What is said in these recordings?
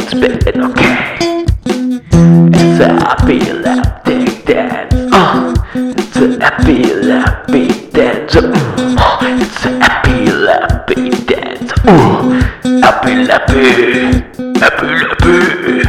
it's been okay. It's a happy epileptic dance. It's a happy epileptic dance. It's a happy epileptic dance. Happy happy.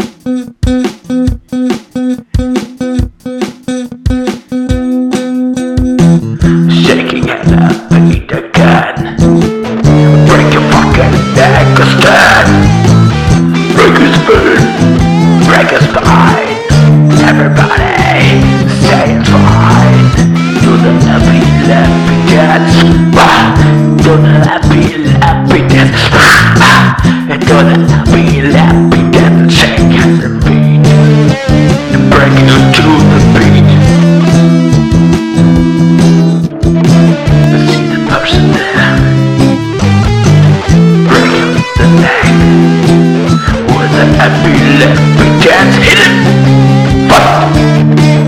Shaking and happy again. Break your fucking neck or stand. Break your spoon, break your spine. Everybody stay fine. Do the happy dance. Do the happy dance. Do the happy dance. Shake and beat. Break it to the beat. See the person there. Break the neck with a happy dance. Hit it. Fight.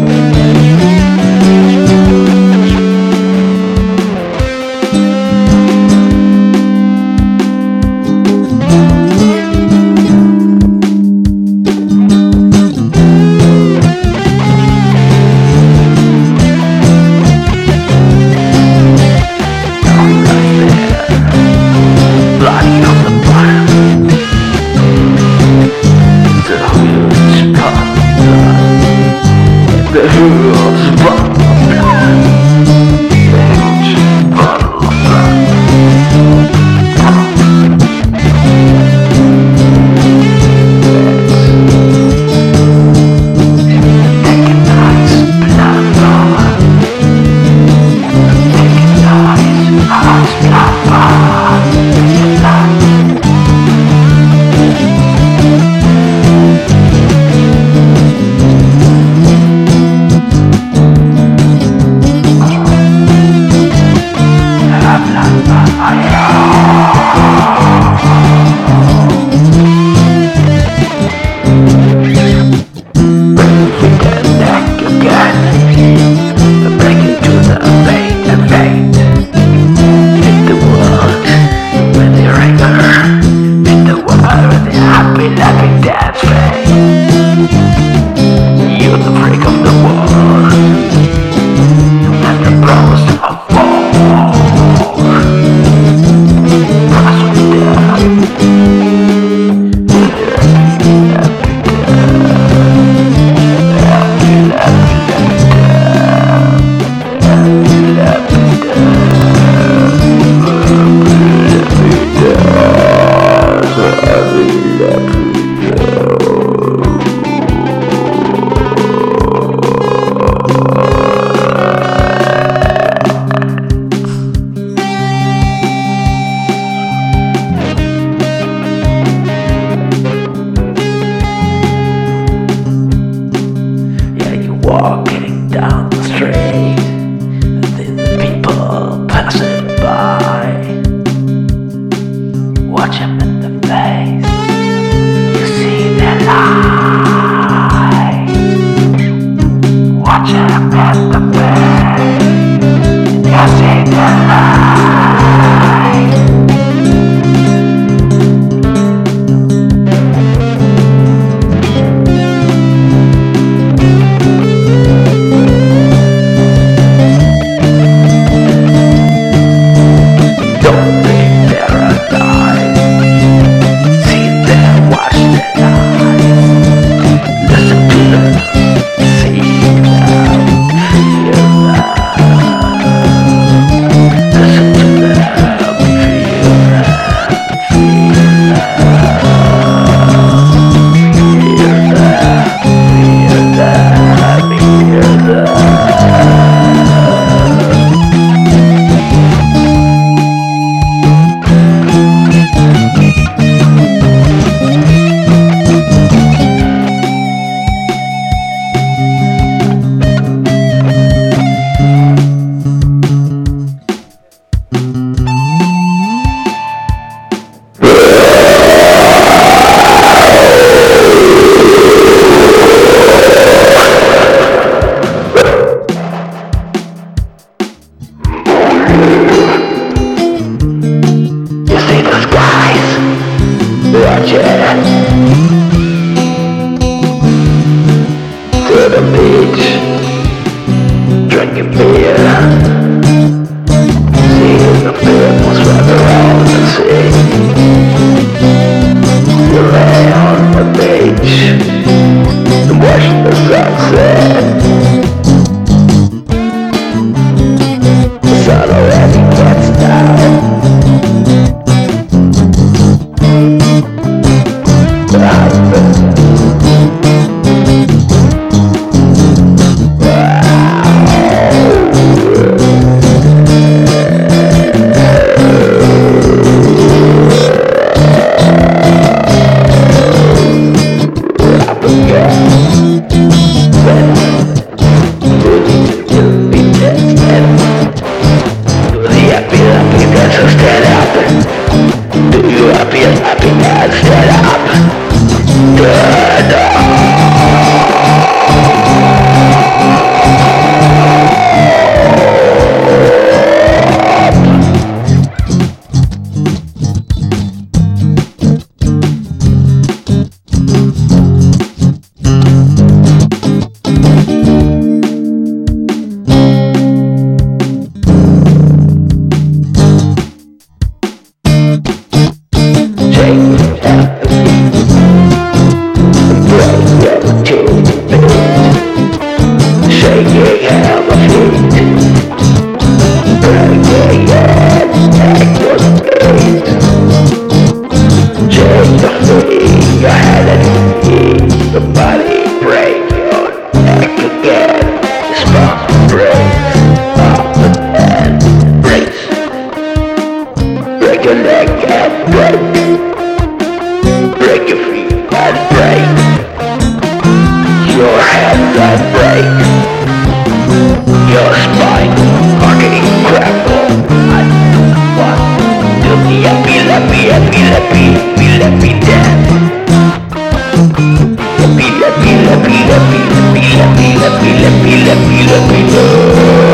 The huge bottle of blood. The huge bottle of blood. Take a nice blood bath. Take a nice blood bath. Walking down the street, and the people passing by. Watch them in the face, you see their lies. Watch them in the face, you see their lies. Watch it. So stand up. Do you happy and happy and stand up? Stand up. Break your leg and break. Break your feet and break. Your hands and break. Your spine fucking crackle. And one, two, happy, happy, happy, happy, happy, death. Happy, happy, happy, happy, happy, happy, happy, happy, happy, happy, happy,